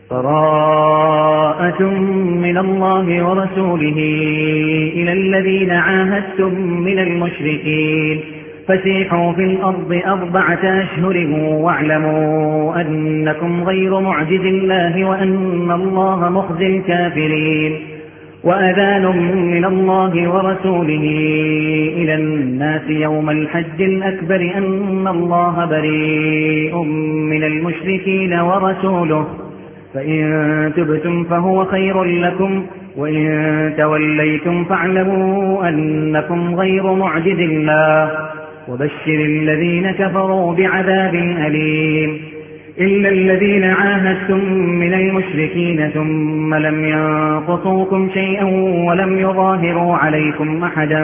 براءة من الله ورسوله إلى الذين عاهدتم من المشركين فسيحوا في الأرض 4 أشهر واعلموا أنكم غير معجز الله وأن الله مخزي الكافرين. وأذان من الله ورسوله إلى الناس يوم الحج الأكبر أن الله بريء من المشركين ورسوله فإن تبتم فهو خير لكم وإن توليتم فاعلموا أنكم غير معجز الله وبشر الذين كفروا بعذاب أليم. إلا الذين عاهدتم من المشركين ثم لم ينقصوكم شيئا ولم يظاهروا عليكم أحدا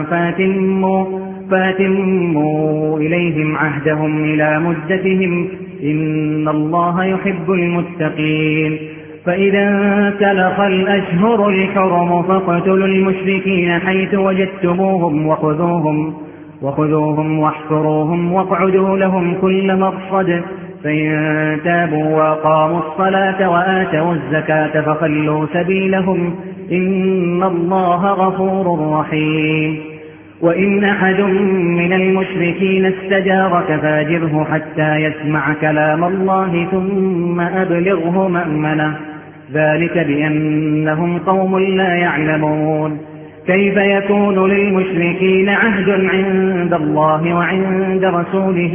فاتموا إليهم عهدهم إلى مدتهم إن الله يحب المتقين. فإذا انسلخ الأشهر الحرم فاقتلوا المشركين حيث وجدتموهم وخذوهم واحصروهم واقعدوا لهم كل مرصد فإن تابوا وأقاموا الصلاة وآتوا الزكاة فخلوا سبيلهم إن الله غفور رحيم. وإن أحد من المشركين استجارك فاجره حتى يسمع كلام الله ثم أبلغه مأمنه ذلك بأنهم قوم لا يعلمون. كيف يكون للمشركين عهد عند الله وعند رسوله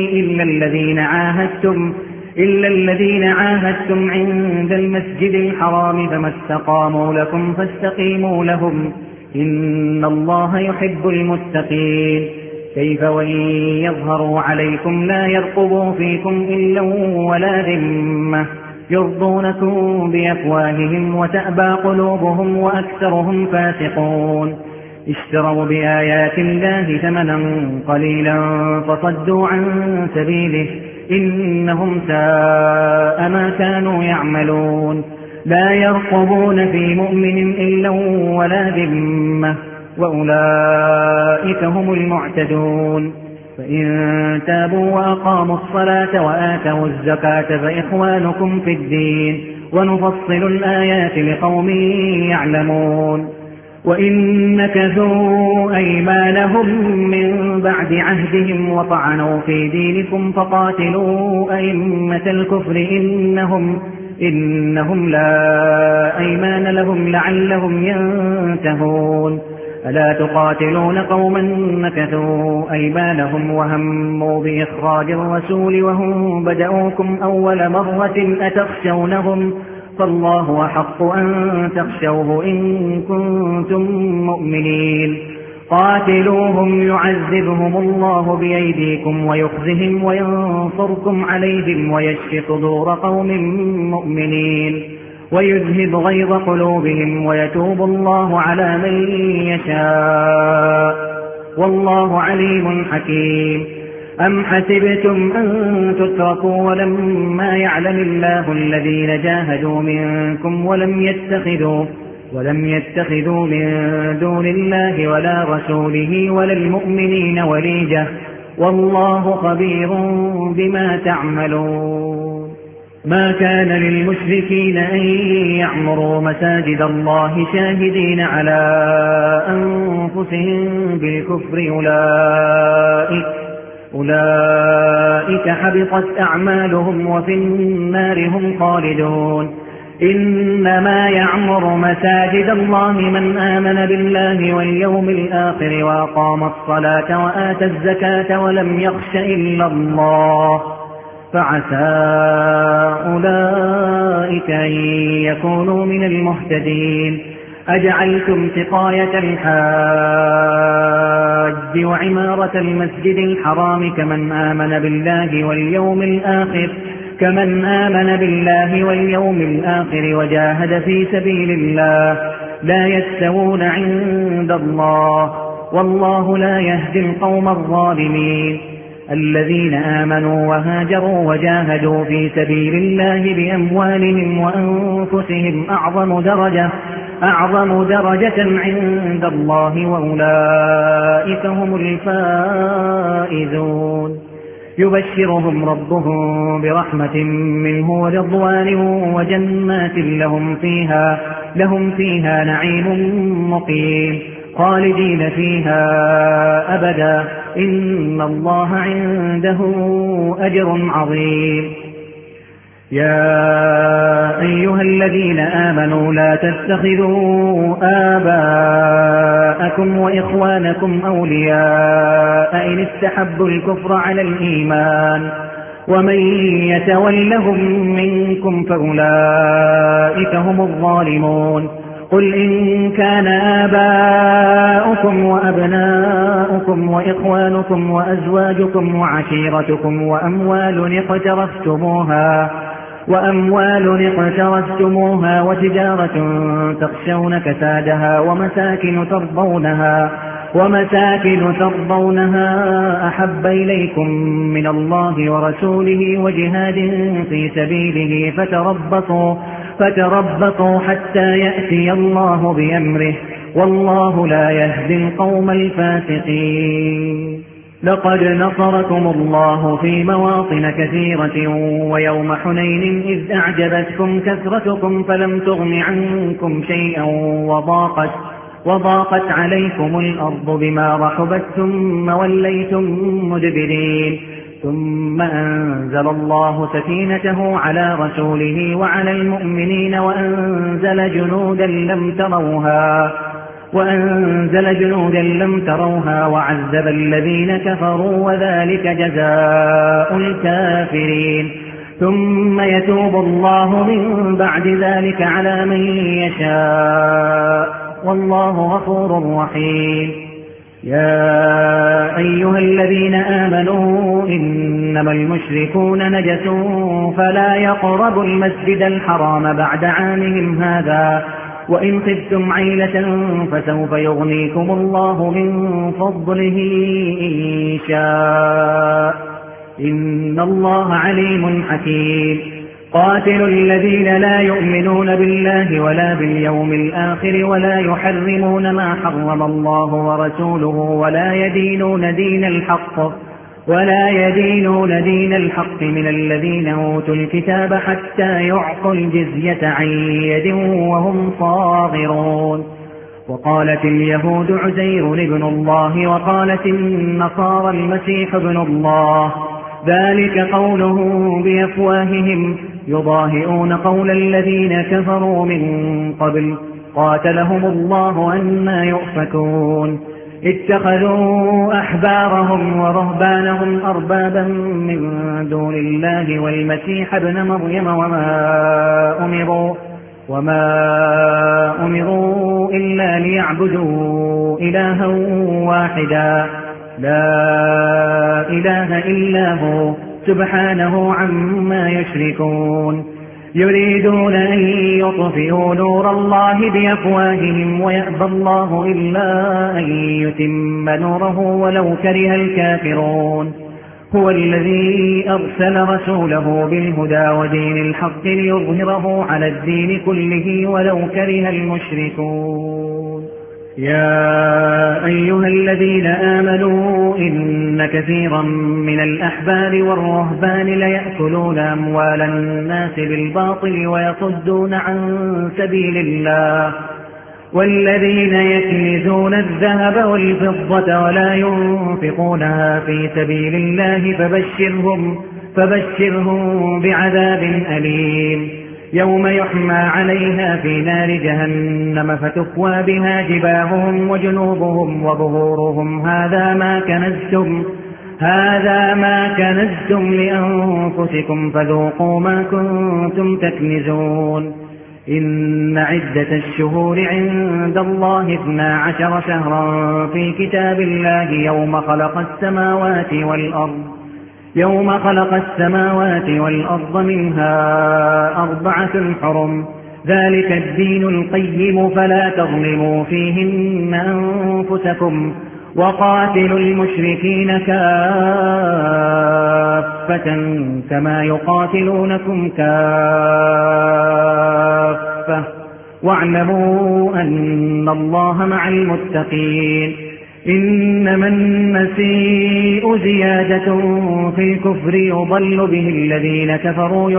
إلا الذين عاهدتم عند المسجد الحرام فما استقاموا لكم فاستقيموا لهم إن الله يحب المتقين. كيف وإن يظهروا عليكم لا يرقبوا فيكم إلا ولا ذمة يرضونكم بأفواههم وتأبى قلوبهم وأكثرهم فاسقون. اشتروا بآيات الله ثمنا قليلا فصدوا عن سبيله إنهم ساء ما كانوا يعملون. لا يرقبون في مؤمن إلا ولا ذمة وأولئك هم المعتدون. فإن تابوا وأقاموا الصلاة وآتوا الزكاة فإخوانكم في الدين ونفصل الآيات لقوم يعلمون. وإن نكثوا أيمانهم من بعد عهدهم وطعنوا في دينكم فقاتلوا أئمة الكفر إنهم لا أيمان لهم لعلهم ينتهون. ألا تقاتلون قوما نكثوا أيمانهم وهموا بإخراج الرسول وهم بدأوكم أول مرة أتخشونهم فالله أحق أن تخشوه إن كنتم مؤمنين. قاتلوهم يعذبهم الله بأيديكم ويخزهم وينصركم عليهم ويشف صدور قوم مؤمنين ويذهب غيظ قلوبهم ويتوب الله على من يشاء والله عليم حكيم. أم حسبتم أن تتركوا ولما يعلم الله الذين جاهدوا منكم ولم يتخذوا من دون الله ولا رسوله ولا المؤمنين وليجة والله خبير بما تعملون. ما كان للمشركين أن يعمروا مساجد الله شاهدين على أنفسهم بالكفر أولئك حبطت أعمالهم وفي النار هم خالدون. إنما يعمر مساجد الله من آمن بالله واليوم الآخر وأقام الصلاة وآتى الزكاة ولم يخش إلا الله فعسى أولئك أن يكونوا من المهتدين. أجعلتم سقاية الحاج وعمارة المسجد الحرام كمن آمن بالله واليوم الآخر وجاهد في سبيل الله لا يستوون عند الله والله لا يهدي القوم الظالمين. الذين آمنوا وهاجروا وجاهدوا في سبيل الله بأموالهم وأنفسهم أعظم درجة عند الله وأولئك هم الفائزون. يبشرهم ربهم برحمة منه ورضوان وجنات لهم فيها نعيم مقيم خالدين فيها أبدا إن الله عنده أجر عظيم. يا أيها الذين آمنوا لا تتخذوا آباءكم وإخوانكم أولياء إن استحبوا الكفر على الإيمان ومن يتولهم منكم فأولئك هم الظالمون. قل إن كان آباؤكم وأبناؤكم وإخوانكم وأزواجكم وعشيرتكم وأموال اقترفتموها وتجارة تخشون كسادها ومساكن ترضونها أحب إليكم من الله ورسوله وجهاد في سبيله فتربصوا حتى يأتي الله بأمره والله لا يهدي القوم الفاسقين. لقد نصركم الله في مواطن كثيرة ويوم حنين إذ أعجبتكم كثرتكم فلم تغن عنكم شيئا وضاقت عليكم الأرض بما رحبت ثم وليتم مدبرين. ثم أنزل الله سكينته على رسوله وعلى المؤمنين وأنزل جنودا لم تروها وعذب الذين كفروا وذلك جزاء الكافرين. ثم يتوب الله من بعد ذلك على من يشاء والله غفور رحيم. يا أيها الذين آمنوا إنما المشركون نجس فلا يقربوا المسجد الحرام بعد عامهم هذا وإن خفتم عيلة فسوف يغنيكم الله من فضله إن شاء إن الله عليم حكيم. قاتلوا الذين لا يؤمنون بالله ولا باليوم الآخر ولا يحرمون ما حرم الله ورسوله ولا يدينون دين الحق من الذين أوتوا الكتاب حتى يعطوا الجزية عن يد وهم صاغرون. وقالت اليهود عزير ابن الله وقالت النصارى المسيح ابن الله ذلك قولهم بأفواههم يضاهئون قول الذين كفروا من قبل قاتلهم الله أنى يؤفكون. اتخذوا أحبارهم ورهبانهم أربابا من دون الله والمسيح ابن مريم وما أمروا إلا ليعبدوا إلها واحدا لا إله إلا هو سبحانه عما يشركون. يريدون أن يطفئوا نور الله بأفواههم ويأبى الله إلا أن يتم نوره ولو كره الكافرون. هو الذي أرسل رسوله بالهدى ودين الحق ليظهره على الدين كله ولو كره المشركون. يا أيها الذين آمنوا إن كثيرا من الأحبار والرهبان ليأكلون أموال الناس بالباطل ويصدون عن سبيل الله والذين يكنزون الذهب والفضة ولا ينفقونها في سبيل الله فبشرهم بعذاب أليم. يوم يحمى عليها في نار جهنم فتكوى بها جباههم وجنوبهم وظهورهم هذا ما كنزتم لأنفسكم فذوقوا ما كنتم تكنزون. إن عدة الشهور عند الله 12 شهرا في كتاب الله يوم خلق السماوات والأرض منها 4 حرم ذلك الدين القيم فلا تظلموا فيهن أنفسكم وقاتلوا المشركين كافة كما يقاتلونكم كافة واعلموا أن الله مع المتقين. إنما النسيء زيادة في الكفر يضل به الذين كفروا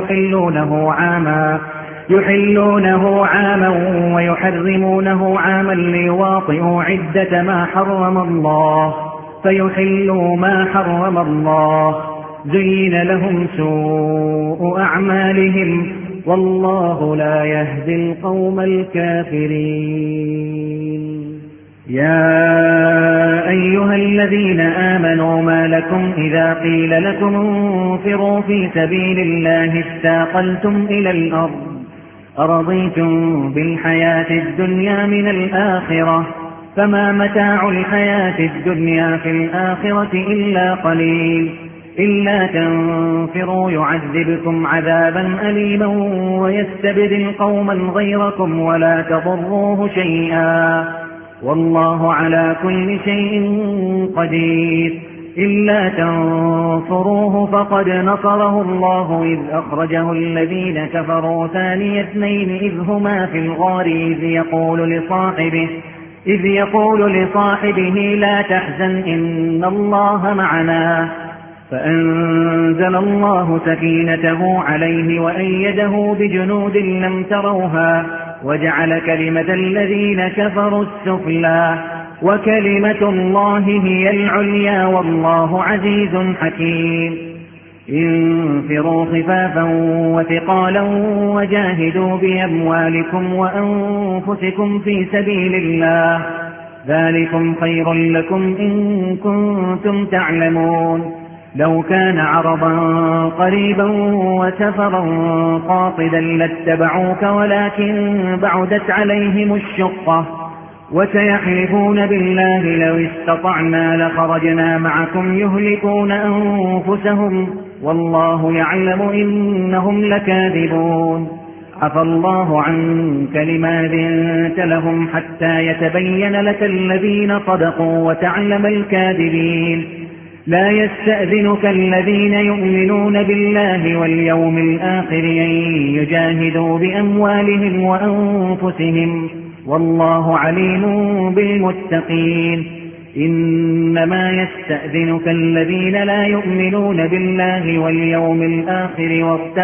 يحلونه عاما ويحرمونه عاما ليواطئوا عدة ما حرم الله فيحلوا ما حرم الله زين لهم سوء أعمالهم والله لا يهدي القوم الكافرين. يا أيها الذين آمنوا ما لكم إذا قيل لكم انفروا في سبيل الله استاقلتم إلى الأرض أرضيتم بالحياة الدنيا من الآخرة فما متاع الحياة الدنيا في الآخرة إلا قليل إلا تنفروا يعذبكم عذابا أليما ويستبدل قوما غيركم ولا تضروه شيئا والله على كل شيء قدير. إلا تنصروه فقد نصره الله إذ أخرجه الذين كفروا ثاني اثنين إذ هما في الغار إذ يقول لصاحبه لا تحزن إن الله معنا فأنزل الله سكينته عليه وأيده بجنود لم تروها وجعل كلمة الذين كفروا السفلى وكلمة الله هي العليا والله عزيز حكيم. انفروا خفافا وثقالا وجاهدوا بأموالكم وأنفسكم في سبيل الله ذلكم خير لكم إن كنتم تعلمون. لو كان عرضا قريبا وسفرا قاصدا لاتبعوك ولكن بعدت عليهم الشقة وسيحلفون بالله لو استطعنا لخرجنا معكم يهلكون أنفسهم والله يعلم إنهم لكاذبون. عفى الله عنك لما أذنت لهم حتى يتبين لك الذين صدقوا وتعلم الكاذبين. لا يستأذنك الذين يؤمنون بالله واليوم الآخر أن يجاهدوا بأموالهم وأنفسهم والله عليم بالمتقين. إنما يستأذنك الذين لا يؤمنون بالله واليوم الآخر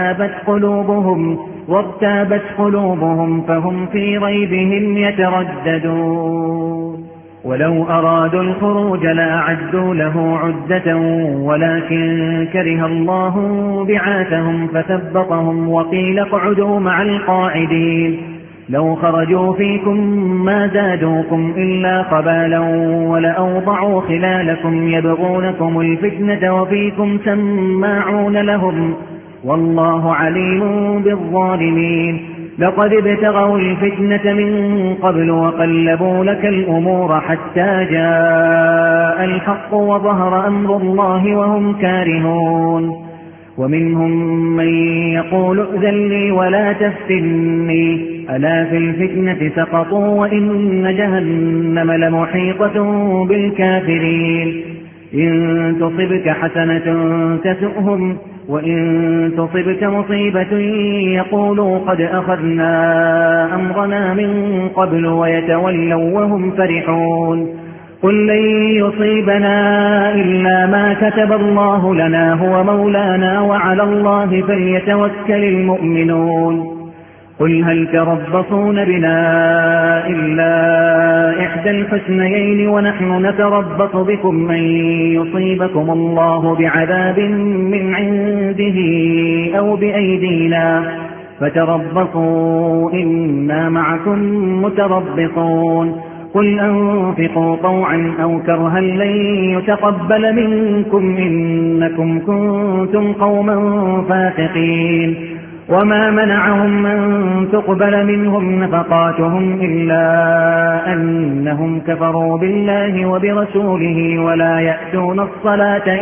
وارتابت قلوبهم فهم في ريبهم يترددون. ولو أرادوا الخروج لأعدوا له عدة ولكن كره الله بعاثهم فثبطهم وقيل اقعدوا مع القاعدين. لو خرجوا فيكم ما زادوكم إلا خبالا ولأوضعوا خلالكم يبغونكم الفتنة وفيكم سماعون لهم والله عليم بالظالمين. لقد ابتغوا الفتنة من قبل وقلبوا لك الأمور حتى جاء الحق وظهر أمر الله وهم كارهون. ومنهم من يقول ائذن لي ولا تفتني ألا في الفتنة سقطوا وإن جهنم لمحيطة بالكافرين. إن تصبك حسنة تسؤهم وإن تصبك مصيبة يقولوا قد أخذنا أمرنا من قبل ويتولوا وهم فرحون. قل لن يصيبنا إلا ما كتب الله لنا هو مولانا وعلى الله فليتوكل المؤمنون. قل هل تربصون بنا إلا إحدى الحسنيين ونحن نتربص بكم أن يصيبكم الله بعذاب من عنده أو بأيدينا فتربصوا إنا معكم متربصون. قل أنفقوا طوعا أو كرها لن يتقبل منكم إنكم كنتم قوما فاسقين. وما منعهم أن تقبل منهم نفقاتهم إلا أنهم كفروا بالله وبرسوله ولا يأتون الصلاة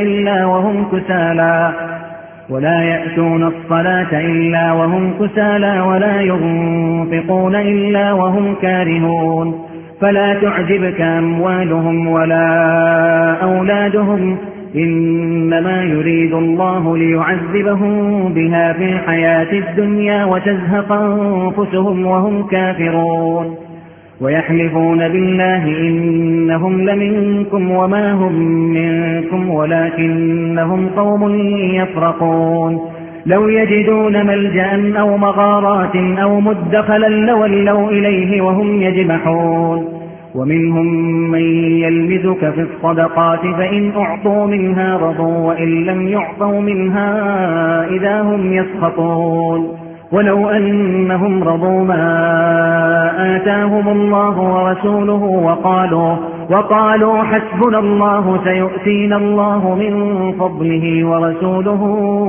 إلا وهم كسالى ولا ينفقون إلا وهم كارهون. فلا تعجبك أموالهم ولا أولادهم إنما يريد الله ليعذبهم بها في الحياة الدنيا وتزهق أنفسهم وهم كافرون. ويحلفون بالله إنهم لمنكم وما هم منكم ولكنهم قوم يفرقون لو يجدون ملجأ أو مغارات أو مدخلا لولوا إليه وهم يجمحون ومنهم من يلمزك في الصدقات فإن أعطوا منها رضوا وإن لم يعطوا منها إذا هم يسخطون ولو أنهم رضوا ما آتاهم الله ورسوله وقالوا حسبنا الله سيؤتينا الله من فضله ورسوله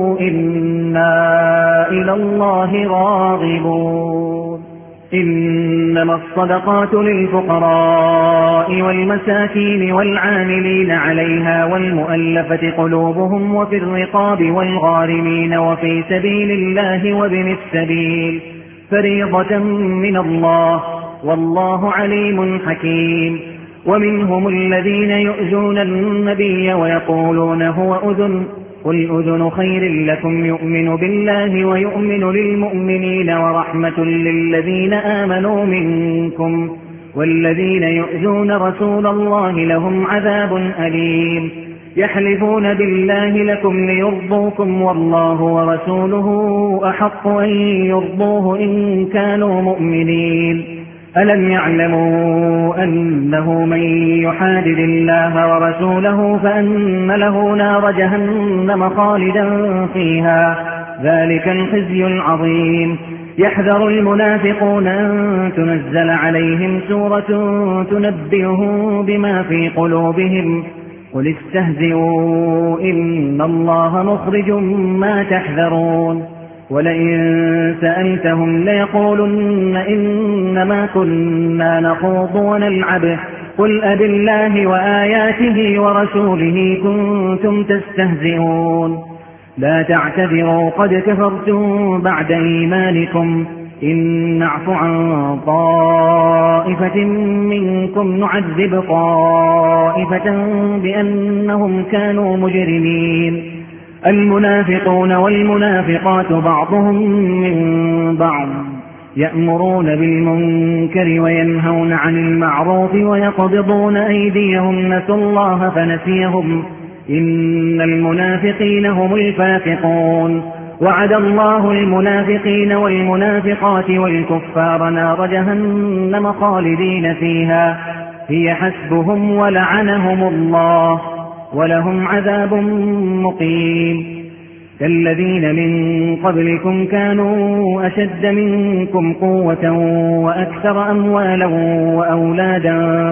إنا إلى الله راغبون إنما الصدقات للفقراء والمساكين والعاملين عليها والمؤلفة قلوبهم وفي الرقاب والغارمين وفي سبيل الله وابن السبيل فريضة من الله والله عليم حكيم ومنهم الذين يؤذون النبي ويقولون هو أذن قل أذن خير لكم يؤمن بالله ويؤمن للمؤمنين ورحمة للذين آمنوا منكم والذين يؤذون رسول الله لهم عذاب أليم يحلفون بالله لكم ليرضوكم والله ورسوله أحق أن يرضوه إن كانوا مؤمنين ألم يعلموا أنه من يحادد الله ورسوله فأن له نار جهنم خالدا فيها ذلك الخزي العظيم يحذر المنافقون أن تنزل عليهم سورة تنبئهم بما في قلوبهم قل استهزئوا إن الله مخرج ما تحذرون ولئن سألتهم ليقولن إنما كنا نخوض ونلعب قل أبالله وآياته ورسوله كنتم تستهزئون لا تعتذروا قد كفرتم بعد إيمانكم إن نعف عن طائفة منكم نعذب طائفة بأنهم كانوا مجرمين المنافقون والمنافقات بعضهم من بعض يأمرون بالمنكر وينهون عن المعروف ويقبضون أيديهم نسوا الله فنسيهم إن المنافقين هم الفاسقون وعد الله المنافقين والمنافقات والكفار نار جهنم خالدين فيها هي حسبهم ولعنهم الله ولهم عذاب مقيم كالذين من قبلكم كانوا أشد منكم قوة وأكثر أموالا وأولادا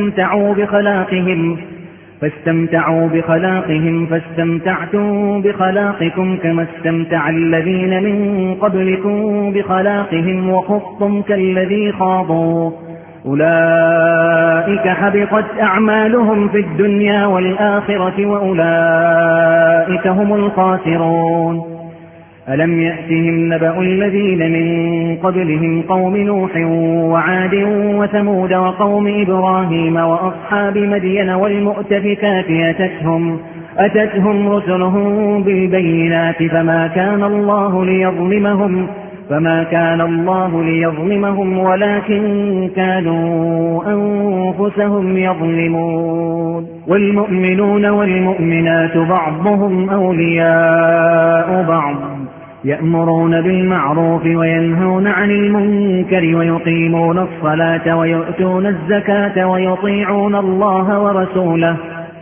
فاستمتعوا بخلاقهم فاستمتعتم بخلاقكم كما استمتع الذين من قبلكم بخلاقهم وخضتم كالذي خاضوا أولئك حبطت أعمالهم في الدنيا والآخرة وأولئك هم الخاسرون ألم يأتهم نبأ الذين من قبلهم قوم نوح وعاد وثمود وقوم إبراهيم وأصحاب مدين والمؤتفكات أتتهم رسلهم بالبينات فما كان الله ليظلمهم ولكن كانوا أنفسهم يظلمون والمؤمنون والمؤمنات بعضهم أولياء بعض يأمرون بالمعروف وينهون عن المنكر ويقيمون الصلاة ويؤتون الزكاة ويطيعون الله ورسوله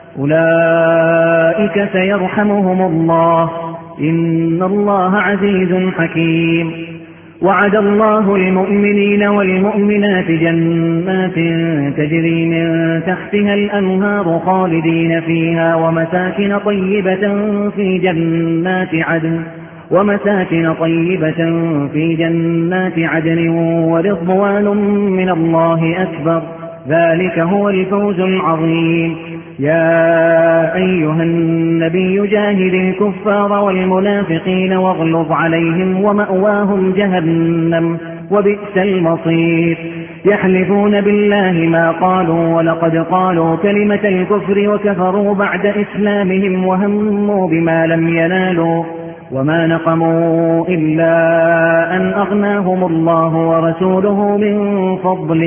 أولئك سيرحمهم الله إن الله عزيز حكيم وعد الله المؤمنين والمؤمنات جنات تجري من تحتها الأنهار خالدين فيها ومساكن طيبة في جنات عدن ورضوان من الله أكبر ذلك هو الفوز العظيم يا أيها النبي جاهد الكفار والمنافقين واغلظ عليهم ومأواهم جهنم وبئس المصير يحلفون بالله ما قالوا ولقد قالوا كلمة الكفر وكفروا بعد إسلامهم وهموا بما لم ينالوا وما نقموا إلا أن أغناهم الله ورسوله من فضله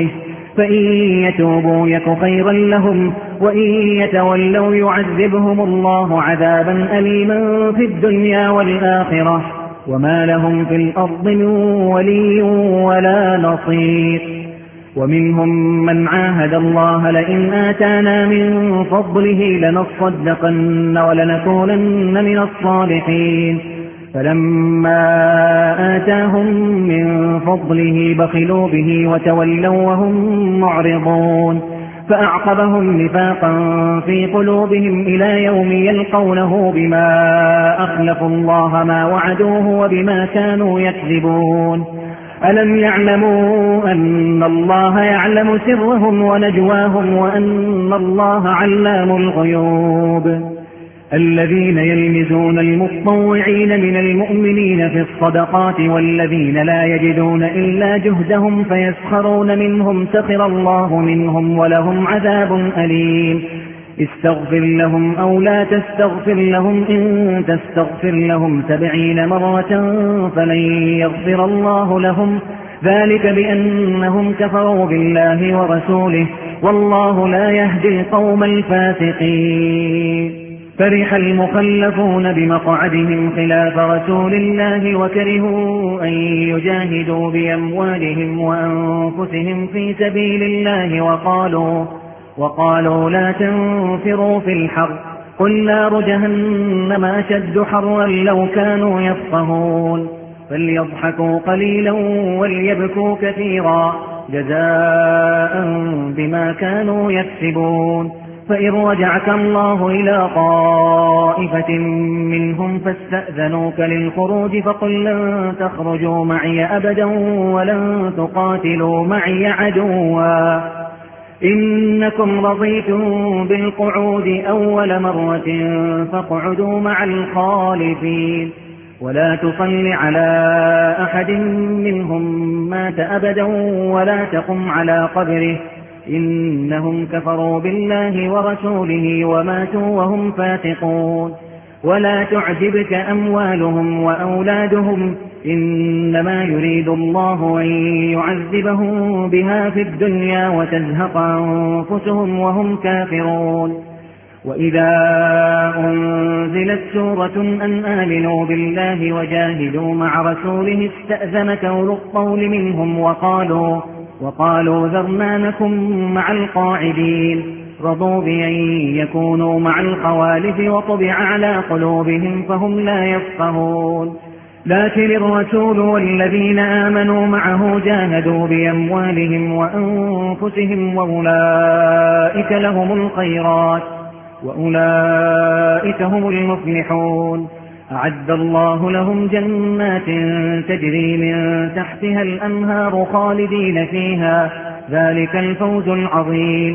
فإن يتوبوا يك خيرا لهم، وإن يتولوا يعذبهم الله عذابا أليما في الدنيا والآخرة، وما لهم في الأرض من ولي ولا نصير. ومنهم من عاهد الله لئن آتانا من فضله لنصدقن ولنكونن من الصالحين، فلما آتاهم من فضله بخلوا به وتولوا وهم معرضون، فأعقبهم نفاقا في قلوبهم إلى يوم يلقونه بما أخلفوا الله ما وعدوه وبما كانوا يكذبون. ألم يعلموا أن الله يعلم سرهم ونجواهم وأن الله علام الغيوب؟ الذين يلمزون المطوعين من المؤمنين في الصدقات والذين لا يجدون إلا جهدهم فيسخرون منهم سخر الله منهم ولهم عذاب أليم. استغفر لهم أو لا تستغفر لهم، إن تستغفر لهم 70 مرة فلن يغفر الله لهم، ذلك بأنهم كفروا بالله ورسوله، والله لا يهدي القوم الفاسقين. فرح المخلفون بمقعدهم خلاف رسول الله وكرهوا أن يجاهدوا بأموالهم وأنفسهم في سبيل الله، وقالوا لا تنفروا في الحر، قل نار جهنم أشد حرا لو كانوا يفقهون. فليضحكوا قليلا وليبكوا كثيرا جزاء بما كانوا يكسبون. فإن رجعك الله إلى طائفة منهم فاستأذنوك للخروج فقل لن تخرجوا معي أبدا ولن تقاتلوا معي عدوا، إنكم رضيتم بالقعود أول مرة فاقعدوا مع الخالفين، ولا تصل على أحد منهم مات أبدا ولا تقم على قبره، إنهم كفروا بالله ورسوله وماتوا وهم فاسقون. ولا تعجبك أموالهم وأولادهم، إنما يريد الله أن يعذبهم بها في الدنيا وتزهق أنفسهم وهم كافرون. وإذا أنزلت سورة أن آمنوا بالله وجاهدوا مع رسوله استأذنك أولو الطول منهم وقالوا ذرنا نكن مع القاعدين، رضوا بأن يكونوا مع الخوالف وطبع على قلوبهم فهم لا يفقهون. لكن الرسول والذين آمنوا معه جاهدوا بأموالهم وأنفسهم وأولئك لهم الخيرات وأولئك هم المفلحون. أعد الله لهم جنات تجري من تحتها الأنهار خالدين فيها، ذلك الفوز العظيم.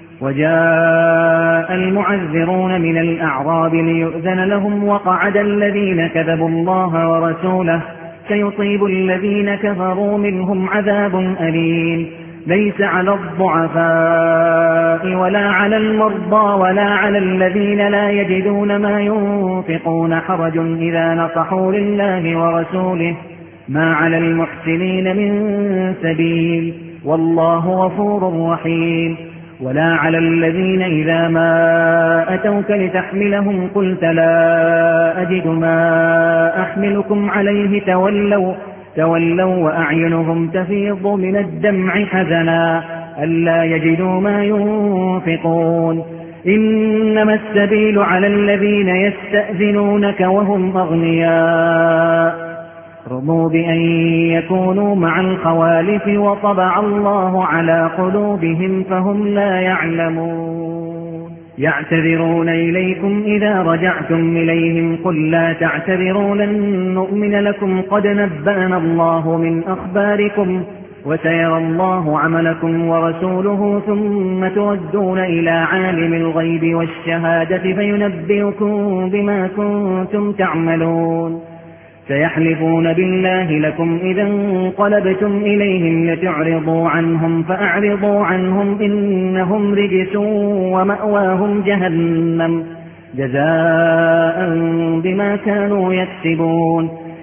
وجاء المعذرون من الأعراب ليؤذن لهم وقعد الذين كذبوا الله ورسوله، سيصيب الذين كفروا منهم عذاب أليم. ليس على الضعفاء ولا على المرضى ولا على الذين لا يجدون ما ينفقون حرج إذا نصحوا لله ورسوله، ما على المحسنين من سبيل، والله غفور رحيم. ولا على الذين إذا ما أتوك لتحملهم قلت لا أجد ما أحملكم عليه تولوا وأعينهم تفيض من الدمع حزنا ألا يجدوا ما ينفقون. إنما السبيل على الذين يستأذنونك وهم أغنياء، رضوا بأن يكونوا مع الخوالف وطبع الله على قلوبهم فهم لا يعلمون. يعتذرون إليكم إذا رجعتم إليهم قل لا تعتذروا لن نؤمن لكم قد نبأنا الله من أخباركم وسيرى الله عملكم ورسوله ثم تردون إلى عالم الغيب والشهادة فينبئكم بما كنتم تعملون. سيحلفون بالله لكم إذا انقلبتم إليهم لتعرضوا عنهم فأعرضوا عنهم إنهم رجس ومأواهم جهنم جزاء بما كانوا يكسبون.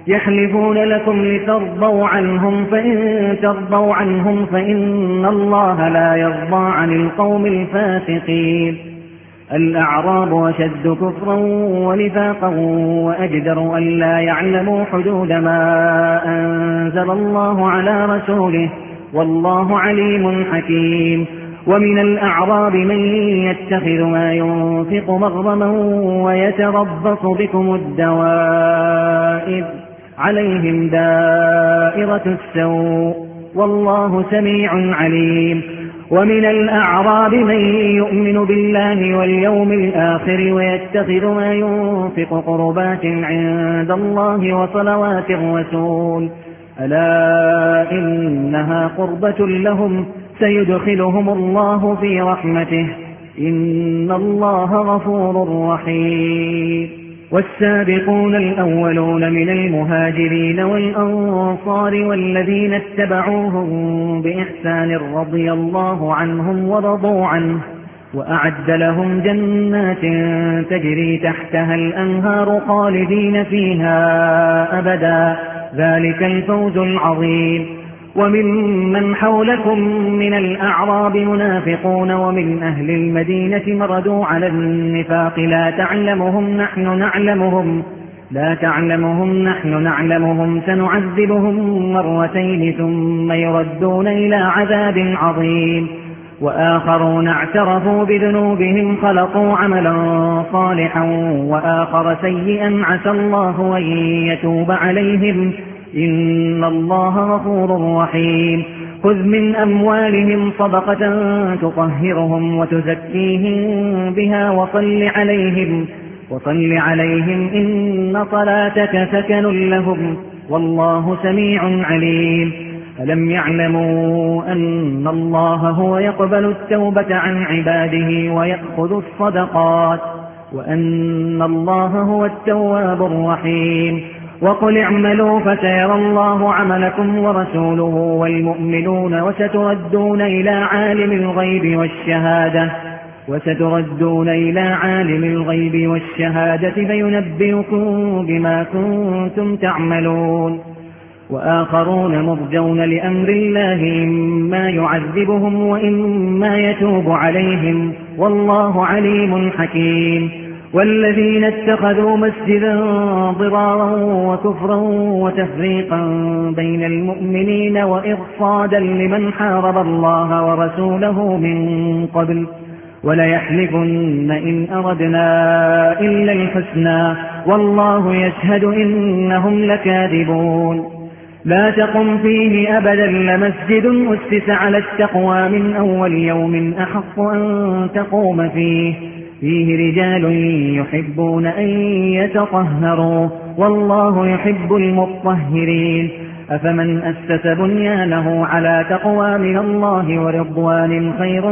يحلفون لكم لترضوا عنهم، فإن ترضوا عنهم فإن الله لا يرضى عن القوم الفاسقين. الأعراب أشد كفرا ونفاقا وأجدر أن لا يعلموا حدود ما أنزل الله على رسوله، والله عليم حكيم. ومن الأعراب من يتخذ ما ينفق مغرما ويتربص بكم الدوائر، عليهم دائرة السوء، والله سميع عليم. ومن الأعراب من يؤمن بالله واليوم الآخر ويتخذ ما ينفق قربات عند الله وصلوات الرسول، ألا إنها قربة لهم، سيدخلهم الله في رحمته، إن الله غفور رحيم. والسابقون الأولون من المهاجرين والأنصار والذين اتبعوهم بإحسان رضي الله عنهم ورضوا عنه، وأعد لهم جنات تجري تحتها الأنهار خالدين فيها أبدا، ذلك الفوز العظيم. وممن حولكم من الأعراب منافقون ومن أهل المدينة مردوا على النفاق لا تعلمهم نحن نعلمهم سنعذبهم مرتين ثم يردون إلى عذاب عظيم. وآخرون اعترفوا بذنوبهم خلقوا عملا صالحا وآخر سيئا عسى الله أن يتوب عليهم، إن الله غفور رحيم. خذ من أموالهم صدقة تطهرهم وتزكيهم بها وصل عليهم إن صلاتك سكن لهم، والله سميع عليم. ألم يعلموا أن الله هو يقبل التوبة عن عباده ويأخذ الصدقات، وأن الله هو التواب الرحيم. وقل اعملوا فسيرى الله عملكم ورسوله والمؤمنون وستردون إلى عالم الغيب والشهادة فينبئكم بما كنتم تعملون. وآخرون مرجون لأمر الله إما يعذبهم وإما يتوب عليهم، والله عليم حكيم. والذين اتخذوا مسجدا ضرارا وكفرا وتفريقا بين المؤمنين وإرصادا لمن حارب الله ورسوله من قبل وليحلفن إن أردنا إلا الحسنى، والله يشهد إنهم لكاذبون. لا تقم فيه أبدا لمسجد أسس على التقوى من أول يوم أحق أن تقوم فيه رجال يحبون أن يتطهروا، والله يحب المطهرين. أفمن أسس بنيانه على تقوى من الله ورضوان خير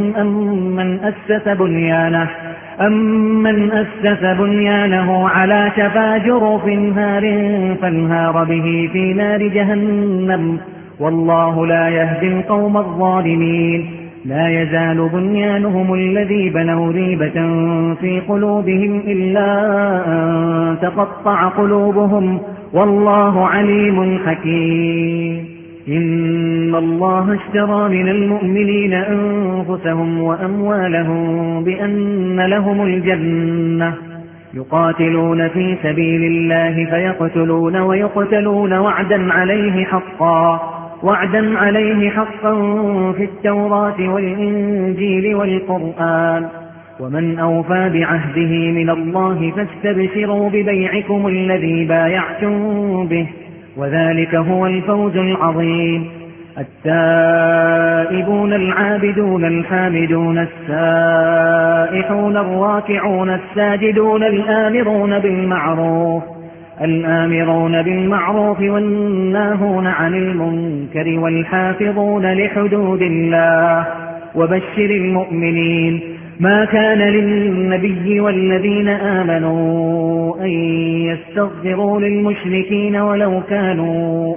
أمن أسس بنيانه على شفا جرف نار فانهار به في نار جهنم، والله لا يهدي القوم الظالمين. لا يزال بنيانهم الذي بنوا ريبة في قلوبهم إلا أن تقطع قلوبهم، والله عليم حكيم. إن الله اشترى من المؤمنين أنفسهم وأموالهم بأن لهم الجنة، يقاتلون في سبيل الله فيقتلون ويقتلون وعدا عليه حقا في التوراة والإنجيل والقرآن، ومن أوفى بعهده من الله فاستبشروا ببيعكم الذي بايعتم به، وذلك هو الفوز العظيم. التائبون العابدون الحامدون السائحون الراكعون الساجدون الآمرون بالمعروف والناهون عن المنكر والحافظون لحدود الله، وبشر المؤمنين. ما كان للنبي والذين آمنوا أن يستغفروا للمشركين ولو كانوا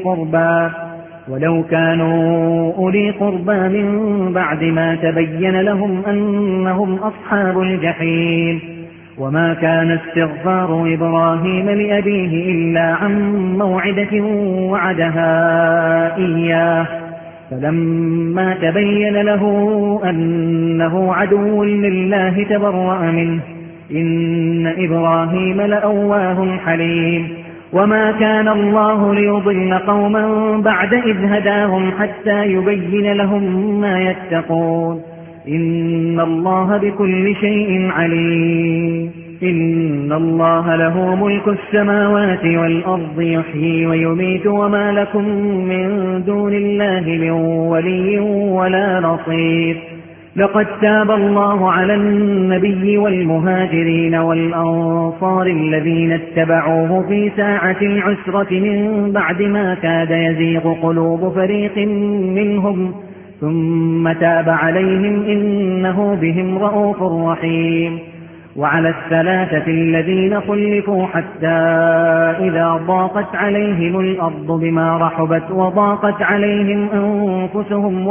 أولي قربى من بعد ما تبين لهم أنهم أصحاب الجحيم. وما كان استغفار إبراهيم لأبيه إلا عن موعدة وعدها إياه فلما تبين له أنه عدو لله تبرأ منه إن إبراهيم لأواه حليم وما كان الله ليضل قوما بعد إذ هداهم حتى يبين لهم ما يتقون إن الله بكل شيء عليم إن الله له ملك السماوات والأرض يحيي ويميت وما لكم من دون الله من ولي ولا نصير لقد تاب الله على النبي والمهاجرين والأنصار الذين اتبعوه في ساعة العسرة من بعد ما كاد يزيغ قلوب فريق منهم ثم تاب عليهم إنه بهم رءوف رحيم وعلى الثلاثة الذين خلفوا حتى إذا ضاقت عليهم الأرض بما رحبت وضاقت عليهم أنفسهم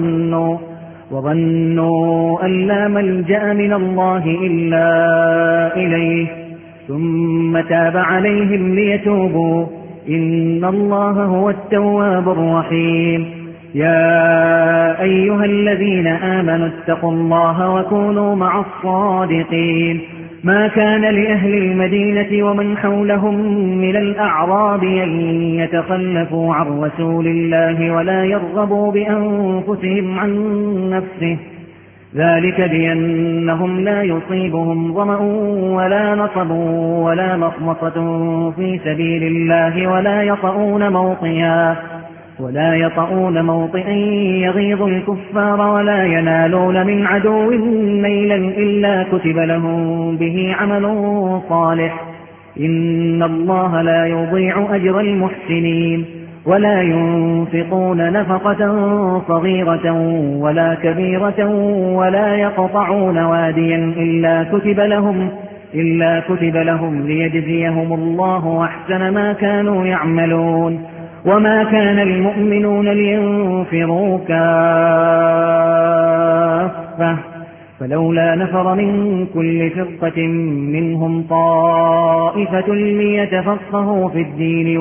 وظنوا أن لا ملجأ من الله إلا إليه ثم تاب عليهم ليتوبوا إن الله هو التواب الرحيم يا أيها الذين آمنوا اتقوا الله وكونوا مع الصادقين ما كان لأهل المدينة ومن حولهم من الأعراب أن يتخلفوا عن رسول الله ولا يرغبوا بأنفسهم عن نفسه ذلك بأنهم لا يصيبهم ظمأ ولا نصب ولا مخمصة في سبيل الله ولا يطؤون موطئا يغيظ الكفار ولا ينالون من عدو نيلا إلا كتب لهم به عمل صالح إن الله لا يضيع أجر المحسنين ولا ينفقون نفقة صغيرة ولا كبيرة ولا يقطعون واديا إلا كتب لهم ليجزيهم الله أحسن ما كانوا يعملون وما كان المؤمنون لينفروا كافة فلولا نفر من كل فرقة منهم طائفة ليتفقهوا في الدين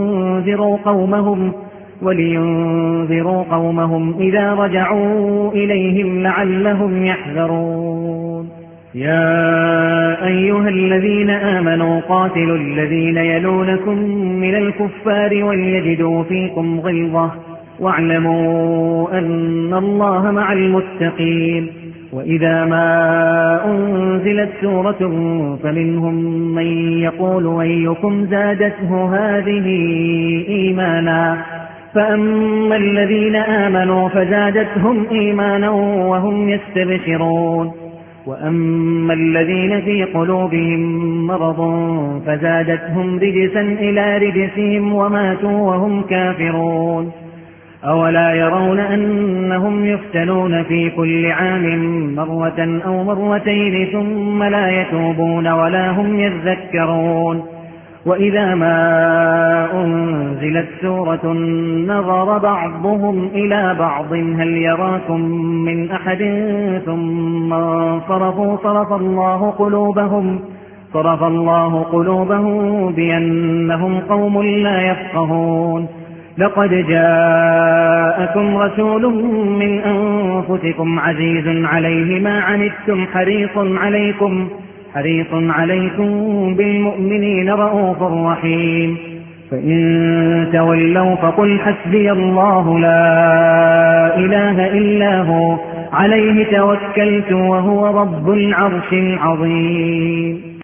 ولينذروا قومهم إذا رجعوا إليهم لعلهم يحذرون يا أيها الذين آمنوا قاتلوا الذين يلونكم من الكفار وليجدوا فيكم غلظة واعلموا أن الله مع المتقين وإذا ما أنزلت سورة فمنهم من يقول أيكم زادته هذه إيمانا فأما الذين آمنوا فزادتهم إيمانا وهم يستبشرون وأما الذين في قلوبهم مرض فزادتهم رجسا إلى رجسهم وماتوا وهم كافرون أولا يرون أنهم يفتنون في كل عام مرة أو مرتين ثم لا يتوبون ولا هم يذكرون وإذا ما أنزلت سورة نظر بعضهم إلى بعض هل يراكم من أحد ثم انصرفوا صرف الله قلوبهم بأنهم قوم لا يفقهون لقد جاءكم رسول من أنفسكم عزيز عليه ما عنتم حريص عليكم بالمؤمنين رءوف رحيم فإن تولوا فقل حسبي الله لا إله إلا هو عليه توكلت وهو رب العرش العظيم